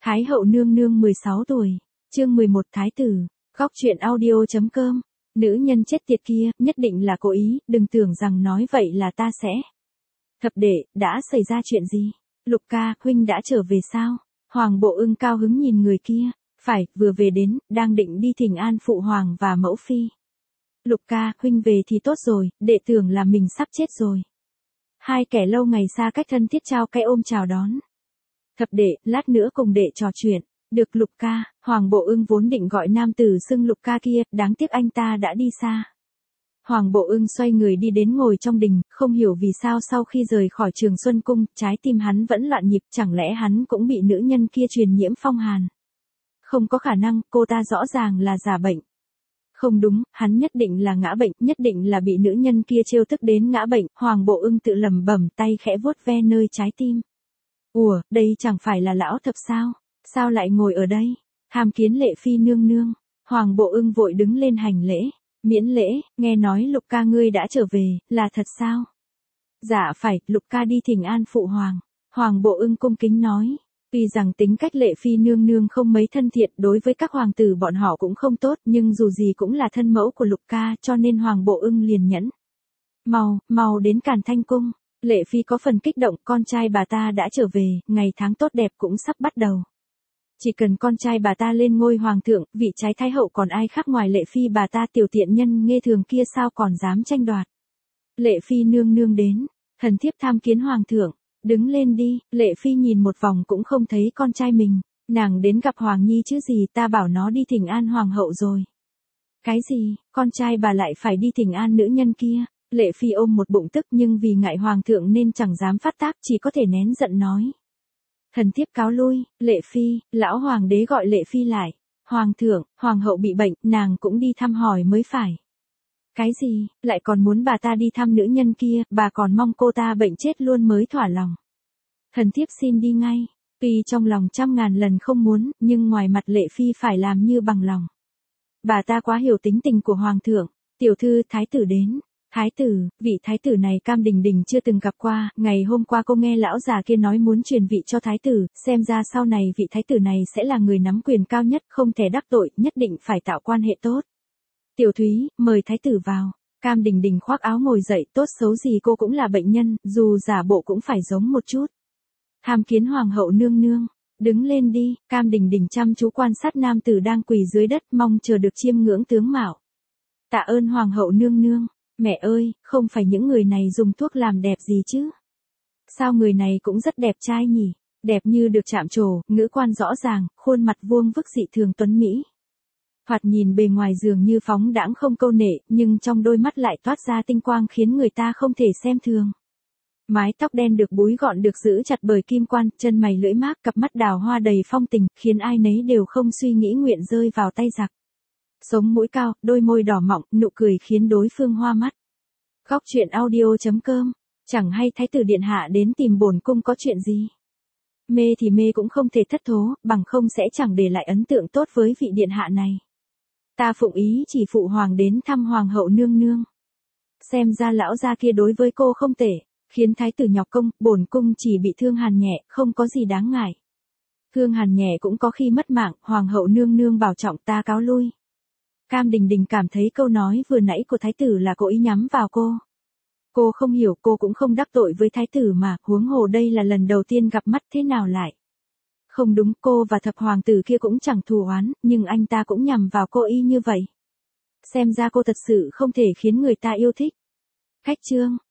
Thái hậu nương nương 16 tuổi, chương 11 Thái tử, góc truyện audio.com, nữ nhân chết tiệt kia, nhất định là cố ý, đừng tưởng rằng nói vậy là ta sẽ. Thập đệ, đã xảy ra chuyện gì? Lục ca, huynh đã trở về sao? Hoàng Bộ Ưng cao hứng nhìn người kia, phải, vừa về đến, đang định đi thỉnh an phụ hoàng và mẫu phi. Lục ca, huynh về thì tốt rồi, đệ tưởng là mình sắp chết rồi. Hai kẻ lâu ngày xa cách thân thiết trao cái ôm chào đón. Thập đệ, lát nữa cùng đệ trò chuyện. Được Lục ca, Hoàng Bộ Ưng vốn định gọi nam tử xưng Lục ca kia, đáng tiếc anh ta đã đi xa. Hoàng Bộ Ưng xoay người đi đến ngồi trong đình, không hiểu vì sao sau khi rời khỏi Trường Xuân Cung, trái tim hắn vẫn loạn nhịp, chẳng lẽ hắn cũng bị nữ nhân kia truyền nhiễm phong hàn. Không có khả năng, cô ta rõ ràng là giả bệnh. Không đúng, hắn nhất định là ngã bệnh, nhất định là bị nữ nhân kia trêu tức đến ngã bệnh, Hoàng Bộ Ưng tự lẩm bẩm, tay khẽ vuốt ve nơi trái tim. Ủa, đây chẳng phải là lão thập sao? Sao lại ngồi ở đây? Tham kiến Lệ Phi nương nương. Hoàng Bộ Ưng vội đứng lên hành lễ. Miễn lễ, nghe nói Lục ca ngươi đã trở về, là thật sao? Dạ phải, Lục ca đi thỉnh an phụ hoàng. Hoàng Bộ Ưng cung kính nói. Tuy rằng tính cách Lệ Phi nương nương không mấy thân thiện, đối với các hoàng tử bọn họ cũng không tốt, nhưng dù gì cũng là thân mẫu của Lục ca, cho nên Hoàng Bộ Ưng liền nhẫn. Mau đến Càn Thanh Cung. Lệ Phi có phần kích động, con trai bà ta đã trở về, ngày tháng tốt đẹp cũng sắp bắt đầu. Chỉ cần con trai bà ta lên ngôi hoàng thượng, vị trái thái hậu còn ai khác ngoài Lệ Phi bà ta tiểu tiện nhân nghê thường kia sao còn dám tranh đoạt. Lệ Phi nương nương đến, thần thiếp tham kiến hoàng thượng, đứng lên đi, Lệ Phi nhìn một vòng cũng không thấy con trai mình, nàng đến gặp Hoàng Nhi chứ gì, ta bảo nó đi thỉnh an hoàng hậu rồi. Cái gì, con trai bà lại phải đi thỉnh an nữ nhân kia? Lệ Phi ôm một bụng tức nhưng vì ngại hoàng thượng nên chẳng dám phát tác, chỉ có thể nén giận nói. Thần thiếp cáo lui, Lệ Phi, lão hoàng đế gọi Lệ Phi lại. Hoàng thượng, hoàng hậu bị bệnh, nàng cũng đi thăm hỏi mới phải. Cái gì, lại còn muốn bà ta đi thăm nữ nhân kia, bà còn mong cô ta bệnh chết luôn mới thỏa lòng. Thần thiếp xin đi ngay, tuy trong lòng trăm ngàn lần không muốn, nhưng ngoài mặt Lệ Phi phải làm như bằng lòng. Bà ta quá hiểu tính tình của hoàng thượng, tiểu thư thái tử đến. Thái tử, vị thái tử này Cam Đình Đình chưa từng gặp qua, ngày hôm qua cô nghe lão già kia nói muốn truyền vị cho thái tử, xem ra sau này vị thái tử này sẽ là người nắm quyền cao nhất, không thể đắc tội, nhất định phải tạo quan hệ tốt. Tiểu Thúy, mời thái tử vào. Cam Đình Đình khoác áo ngồi dậy, tốt xấu gì cô cũng là bệnh nhân, dù giả bộ cũng phải giống một chút. Tham kiến hoàng hậu nương nương, đứng lên đi, Cam Đình Đình chăm chú quan sát nam tử đang quỳ dưới đất mong chờ được chiêm ngưỡng tướng mạo. Tạ ơn hoàng hậu nương nương. Mẹ ơi, không phải những người này dùng thuốc làm đẹp gì chứ? Sao người này cũng rất đẹp trai nhỉ? Đẹp như được chạm trổ, ngữ quan rõ ràng, khuôn mặt vuông vức dị thường tuấn mỹ. Thoạt nhìn bề ngoài dường như phóng đãng không câu nệ, nhưng trong đôi mắt lại toát ra tinh quang khiến người ta không thể xem thường. Mái tóc đen được búi gọn được giữ chặt bởi kim quan, chân mày lưỡi mác, cặp mắt đào hoa đầy phong tình, khiến ai nấy đều không suy nghĩ nguyện rơi vào tay giặc. Sống mũi cao, đôi môi đỏ mọng, nụ cười khiến đối phương hoa mắt. Góc truyện audio.com, chẳng hay thái tử điện hạ đến tìm bổn cung có chuyện gì. Mê thì mê cũng không thể thất thố, bằng không sẽ chẳng để lại ấn tượng tốt với vị điện hạ này. Ta phụng ý chỉ phụ hoàng đến thăm hoàng hậu nương nương. Xem ra lão gia kia đối với cô không tệ, khiến thái tử nhọc công, bổn cung chỉ bị thương hàn nhẹ, không có gì đáng ngại. Thương hàn nhẹ cũng có khi mất mạng, hoàng hậu nương nương bảo trọng, ta cáo lui. Cam Đình Đình cảm thấy câu nói vừa nãy của thái tử là cố ý nhắm vào cô. Cô không hiểu, cô cũng không đắc tội với thái tử mà, huống hồ đây là lần đầu tiên gặp mắt thế nào lại. Không đúng, cô và thập hoàng tử kia cũng chẳng thù oán, nhưng anh ta cũng nhằm vào cô y như vậy. Xem ra cô thật sự không thể khiến người ta yêu thích. Khách trương,